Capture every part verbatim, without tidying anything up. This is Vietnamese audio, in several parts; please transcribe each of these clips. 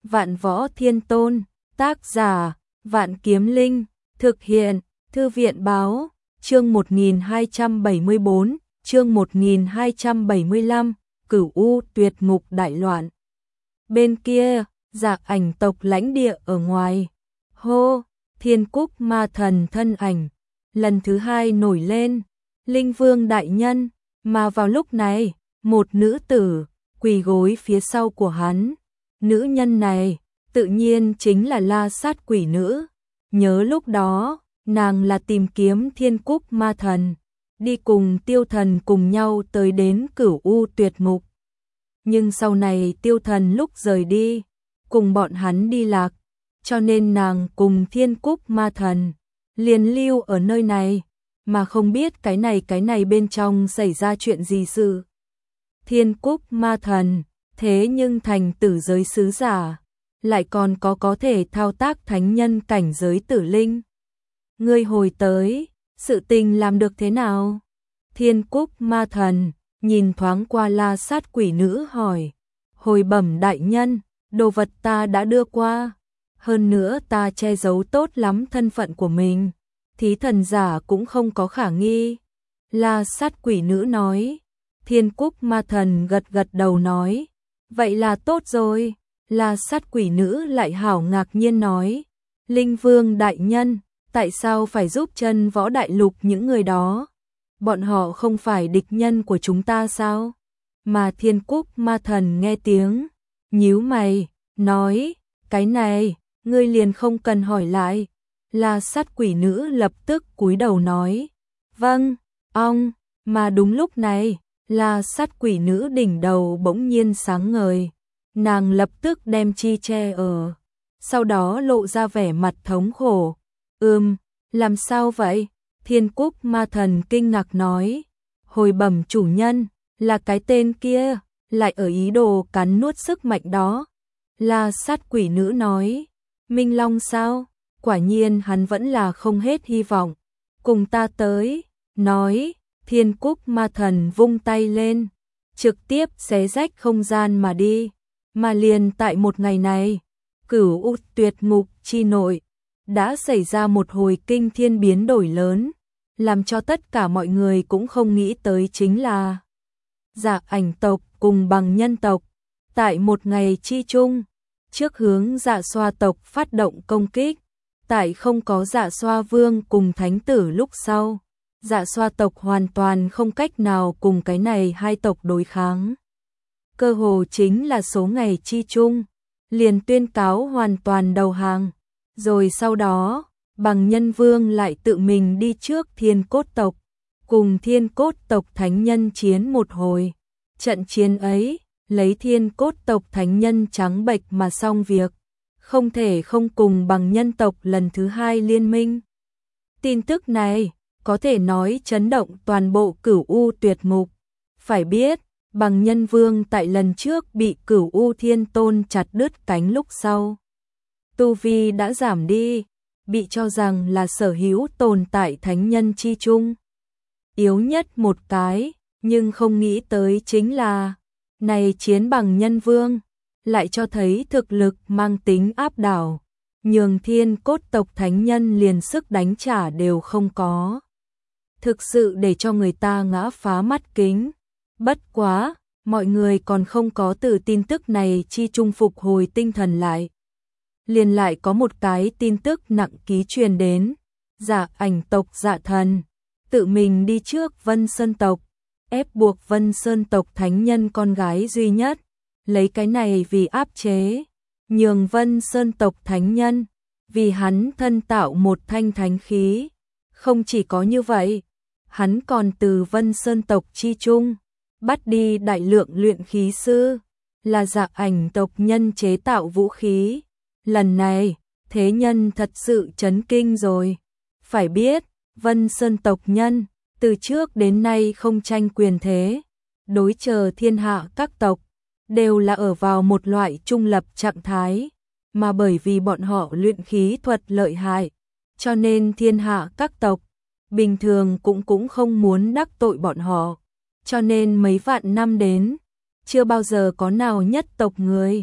Vạn Võ Thiên Tôn, tác giả, Vạn Kiếm Linh, thực hiện, Thư viện báo, chương một nghìn hai trăm bảy mươi bốn, chương một nghìn hai trăm bảy mươi lăm, Cửu U Tuyệt Ngục đại loạn. Bên kia, Dạ Ảnh tộc lãnh địa ở ngoài, hô, Thiên Cúc ma thần thân ảnh, lần thứ hai nổi lên, Linh Vương đại nhân, mà vào lúc này, một nữ tử, quỳ gối phía sau của hắn. Nữ nhân này, tự nhiên chính là La Sát Quỷ Nữ. Nhớ lúc đó, nàng là tìm kiếm Thiên Cúc ma thần, đi cùng Tiêu Thần cùng nhau tới đến Cửu U Tuyệt Ngục. Nhưng sau này Tiêu Thần lúc rời đi, cùng bọn hắn đi lạc, cho nên nàng cùng Thiên Cúc ma thần liền lưu ở nơi này, mà không biết cái này cái này bên trong xảy ra chuyện gì sự. Thiên Cúc ma thần, thế nhưng thành tử giới sứ giả, lại còn có có thể thao tác thánh nhân cảnh giới tử linh. Ngươi hồi tới, sự tình làm được thế nào? Thiên Cúc ma thần, nhìn thoáng qua La Sát Quỷ Nữ hỏi, hồi bẩm đại nhân, đồ vật ta đã đưa qua, hơn nữa ta che giấu tốt lắm thân phận của mình, thí thần giả cũng không có khả nghi. La Sát Quỷ Nữ nói. Thiên Cúc ma thần gật gật đầu nói, vậy là tốt rồi. La Sát Quỷ Nữ lại hảo ngạc nhiên nói, Linh Vương đại nhân, tại sao phải giúp Chân Võ Đại Lục những người đó? Bọn họ không phải địch nhân của chúng ta sao? Mà Thiên Cúc ma thần nghe tiếng, nhíu mày, nói, cái này, ngươi liền không cần hỏi lại. La Sát Quỷ Nữ lập tức cúi đầu nói, vâng, ong, mà đúng lúc này, La Sát Quỷ Nữ đỉnh đầu bỗng nhiên sáng ngời, nàng lập tức đem chi che ở, sau đó lộ ra vẻ mặt thống khổ. Ừm, làm sao vậy? Thiên Cúc ma thần kinh ngạc nói, hồi bẩm chủ nhân, là cái tên kia, lại ở ý đồ cắn nuốt sức mạnh đó. La Sát Quỷ Nữ nói, Minh Long sao? Quả nhiên hắn vẫn là không hết hy vọng. Cùng ta tới, nói. Thiên Cúc ma thần vung tay lên, trực tiếp xé rách không gian mà đi, mà liền tại một ngày này, Cửu U Tuyệt Ngục chi nội, đã xảy ra một hồi kinh thiên biến đổi lớn, làm cho tất cả mọi người cũng không nghĩ tới chính là Dạ Ảnh tộc cùng Bằng Nhân tộc, tại một ngày chi chung, trước hướng Dạ Xoa tộc phát động công kích, tại không có Dạ Xoa Vương cùng Thánh Tử lúc sau. Dạ Xoa tộc hoàn toàn không cách nào cùng cái này hai tộc đối kháng. Cơ hồ chính là số ngày chi chung, liền tuyên cáo hoàn toàn đầu hàng. Rồi sau đó, Bằng Nhân Vương lại tự mình đi trước Thiên Cốt tộc, cùng Thiên Cốt tộc thánh nhân chiến một hồi. Trận chiến ấy, lấy Thiên Cốt tộc thánh nhân trắng bệch mà xong việc, không thể không cùng Bằng Nhân tộc lần thứ hai liên minh. Tin tức này có thể nói chấn động toàn bộ Cửu U Tuyệt Ngục. Phải biết, Bằng Nhân Vương tại lần trước bị Cửu U Thiên Tôn chặt đứt cánh lúc sau, tu vi đã giảm đi, bị cho rằng là sở hữu tồn tại thánh nhân chi chung yếu nhất một cái, nhưng không nghĩ tới chính là, này chiến Bằng Nhân Vương, lại cho thấy thực lực mang tính áp đảo, nhường Thiên Cốt tộc thánh nhân liền sức đánh trả đều không có. Thực sự để cho người ta ngã phá mắt kính. Bất quá, mọi người còn không có từ tin tức này chi trung phục hồi tinh thần lại. Liền lại có một cái tin tức nặng ký truyền đến, Dạ Ảnh tộc Dạ Thần, tự mình đi trước Vân Sơn tộc, ép buộc Vân Sơn tộc thánh nhân con gái duy nhất, lấy cái này vì áp chế, nhường Vân Sơn tộc thánh nhân, vì hắn thân tạo một thanh thánh khí. Không chỉ có như vậy, hắn còn từ Vân Sơn tộc chi chung, bắt đi đại lượng luyện khí sư, là Dạ Ảnh tộc nhân chế tạo vũ khí. Lần này, thế nhân thật sự chấn kinh rồi. Phải biết, Vân Sơn tộc nhân, từ trước đến nay không tranh quyền thế, đối chờ thiên hạ các tộc, đều là ở vào một loại trung lập trạng thái, mà bởi vì bọn họ luyện khí thuật lợi hại, cho nên thiên hạ các tộc bình thường cũng cũng không muốn đắc tội bọn họ, cho nên mấy vạn năm đến, chưa bao giờ có nào nhất tộc người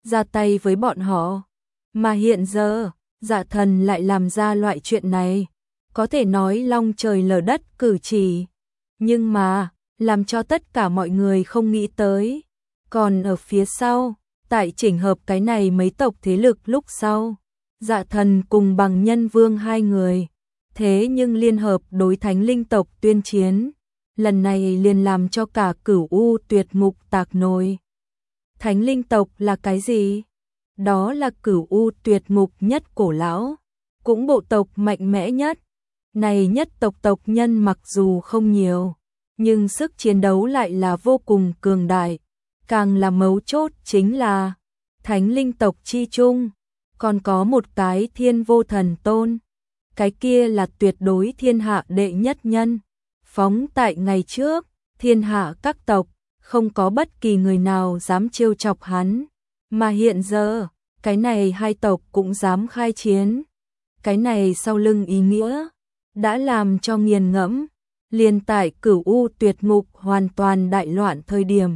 ra tay với bọn họ. Mà hiện giờ, Dạ Thần lại làm ra loại chuyện này, có thể nói long trời lở đất cử chỉ. Nhưng mà, làm cho tất cả mọi người không nghĩ tới. Còn ở phía sau, tại chỉnh hợp cái này mấy tộc thế lực lúc sau, Dạ Thần cùng Bằng Nhân Vương hai người, thế nhưng liên hợp đối Thánh Linh tộc tuyên chiến. Lần này liền làm cho cả Cửu U Tuyệt Ngục tạc nồi. Thánh Linh tộc là cái gì? Đó là Cửu U Tuyệt Ngục nhất cổ lão, cũng bộ tộc mạnh mẽ nhất. Này nhất tộc tộc nhân mặc dù không nhiều, nhưng sức chiến đấu lại là vô cùng cường đại. Càng là mấu chốt chính là Thánh Linh tộc chi chung, còn có một cái Thiên Vô Thần Tôn. Cái kia là tuyệt đối thiên hạ đệ nhất nhân. Phóng tại ngày trước, thiên hạ các tộc, không có bất kỳ người nào dám trêu chọc hắn. Mà hiện giờ, cái này hai tộc cũng dám khai chiến. Cái này sau lưng ý nghĩa, đã làm cho nghiền ngẫm. Liền tại Cửu U Tuyệt Ngục hoàn toàn đại loạn thời điểm.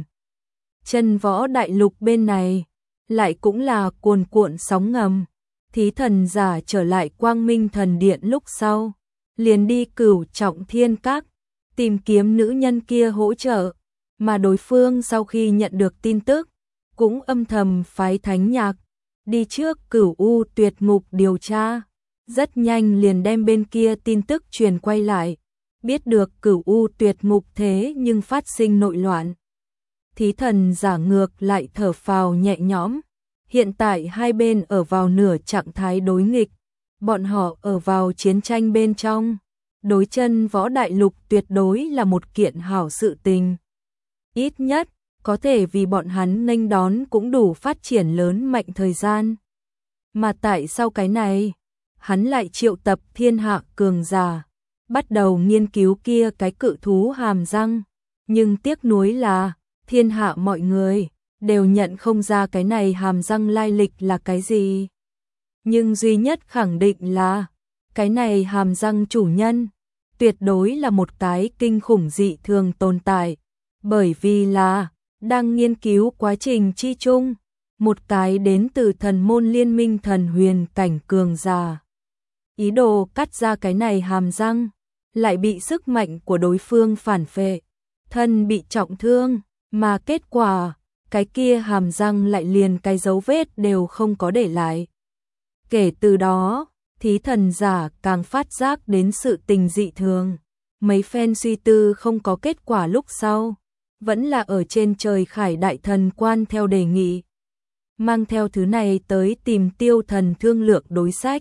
Chân võ đại lục bên này, lại cũng là cuồn cuộn sóng ngầm. Thí thần giả trở lại Quang Minh Thần Điện lúc sau, liền đi Cửu Trọng Thiên Các, tìm kiếm nữ nhân kia hỗ trợ. Mà đối phương sau khi nhận được tin tức, cũng âm thầm phái Thánh Nhạc đi trước Cửu U Tuyệt Ngục điều tra. Rất nhanh liền đem bên kia tin tức truyền quay lại, biết được Cửu U Tuyệt Ngục thế nhưng phát sinh nội loạn. Thí thần giả ngược lại thở phào nhẹ nhõm. Hiện tại hai bên ở vào nửa trạng thái đối nghịch, bọn họ ở vào chiến tranh bên trong. Đối chân võ đại lục tuyệt đối là một kiện hảo sự tình. Ít nhất, có thể vì bọn hắn nghênh đón cũng đủ phát triển lớn mạnh thời gian. Mà tại sau cái này, hắn lại triệu tập thiên hạ cường giả, bắt đầu nghiên cứu kia cái cự thú hàm răng. Nhưng tiếc nuối là, thiên hạ mọi người đều nhận không ra cái này hàm răng lai lịch là cái gì. Nhưng duy nhất khẳng định là, cái này hàm răng chủ nhân, tuyệt đối là một cái kinh khủng dị thường tồn tại. Bởi vì là, đang nghiên cứu quá trình chi chung, một cái đến từ thần môn liên minh thần huyền cảnh cường giả. Ý đồ cắt ra cái này hàm răng, lại bị sức mạnh của đối phương phản phệ, thân bị trọng thương, mà kết quả, cái kia hàm răng lại liền cái dấu vết đều không có để lại. Kể từ đó, thí thần giả càng phát giác đến sự tình dị thường. Mấy phen suy tư không có kết quả lúc sau, vẫn là ở trên trời Khải Đại Thần Quan theo đề nghị, mang theo thứ này tới tìm Tiêu Thần thương lượng đối sách.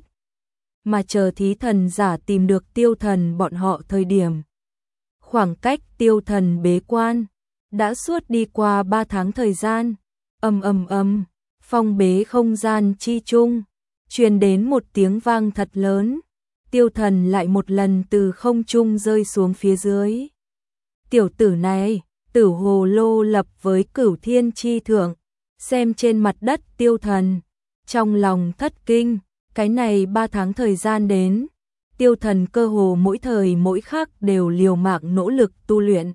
Mà chờ thí thần giả tìm được Tiêu Thần bọn họ thời điểm, khoảng cách Tiêu Thần bế quan đã suốt đi qua ba tháng thời gian. Ầm ầm ầm, phong bế không gian chi chung, truyền đến một tiếng vang thật lớn. Tiêu Thần lại một lần từ không trung rơi xuống phía dưới. Tiểu tử này, Tử hồ lô lập với Cửu Thiên chi thượng, xem trên mặt đất Tiêu Thần, trong lòng thất kinh. Cái này ba tháng thời gian đến, Tiêu Thần cơ hồ mỗi thời mỗi khắc đều liều mạng nỗ lực tu luyện.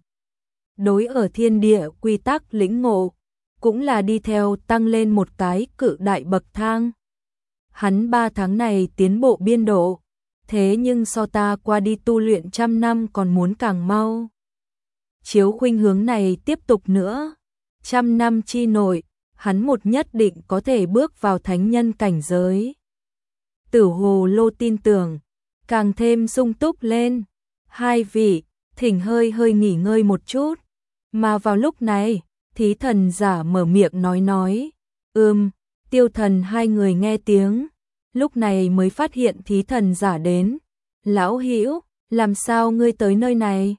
Đối ở thiên địa quy tắc lĩnh ngộ, cũng là đi theo tăng lên một cái cự đại bậc thang. Hắn ba tháng này tiến bộ biên độ, thế nhưng so ta qua đi tu luyện trăm năm còn muốn càng mau. Chiếu khuynh hướng này tiếp tục nữa, trăm năm chi nội, hắn một nhất định có thể bước vào thánh nhân cảnh giới. Tử hồ lô tin tưởng, càng thêm sung túc lên. Hai vị, thỉnh hơi hơi nghỉ ngơi một chút. Mà vào lúc này, thí thần giả mở miệng nói nói. Ừm, Tiêu Thần hai người nghe tiếng, lúc này mới phát hiện thí thần giả đến. Lão Hữu, làm sao ngươi tới nơi này?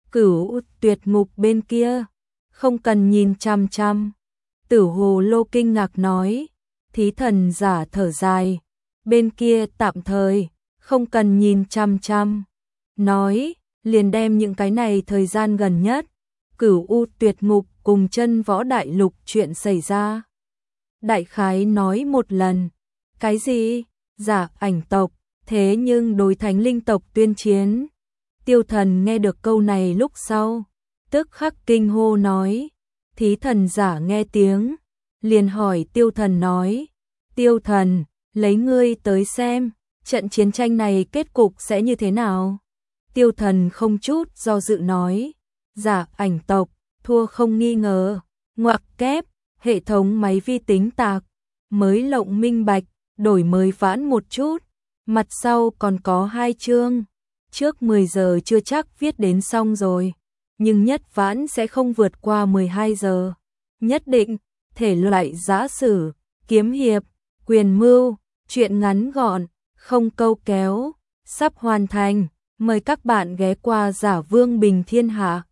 Cửu Tuyệt Ngục bên kia, không cần nhìn chăm chăm. Tử hồ lô kinh ngạc nói. Thí thần giả thở dài. Bên kia tạm thời, không cần nhìn chăm chăm. Nói, liền đem những cái này thời gian gần nhất, Cửu U Tuyệt Ngục cùng chân võ đại lục chuyện xảy ra. Đại khái nói một lần. Cái gì? Giả ảnh tộc, thế nhưng đối thánh linh tộc tuyên chiến. Tiêu Thần nghe được câu này lúc sau, tức khắc kinh hô nói. Thí thần giả nghe tiếng, liền hỏi Tiêu Thần nói, Tiêu Thần, lấy ngươi tới xem, trận chiến tranh này kết cục sẽ như thế nào? Tiêu Thần không chút do dự nói, Giả Ảnh tộc, thua không nghi ngờ, ngoặc kép, hệ thống máy vi tính tạc, mới lộng minh bạch, đổi mới vãn một chút, mặt sau còn có hai chương, trước mười giờ chưa chắc viết đến xong rồi, nhưng nhất vãn sẽ không vượt qua mười hai giờ, nhất định, thể loại giã sử, kiếm hiệp, quyền mưu, truyện ngắn gọn, không câu kéo, sắp hoàn thành, mời các bạn ghé qua Giả Vương Bình Thiên Hạ.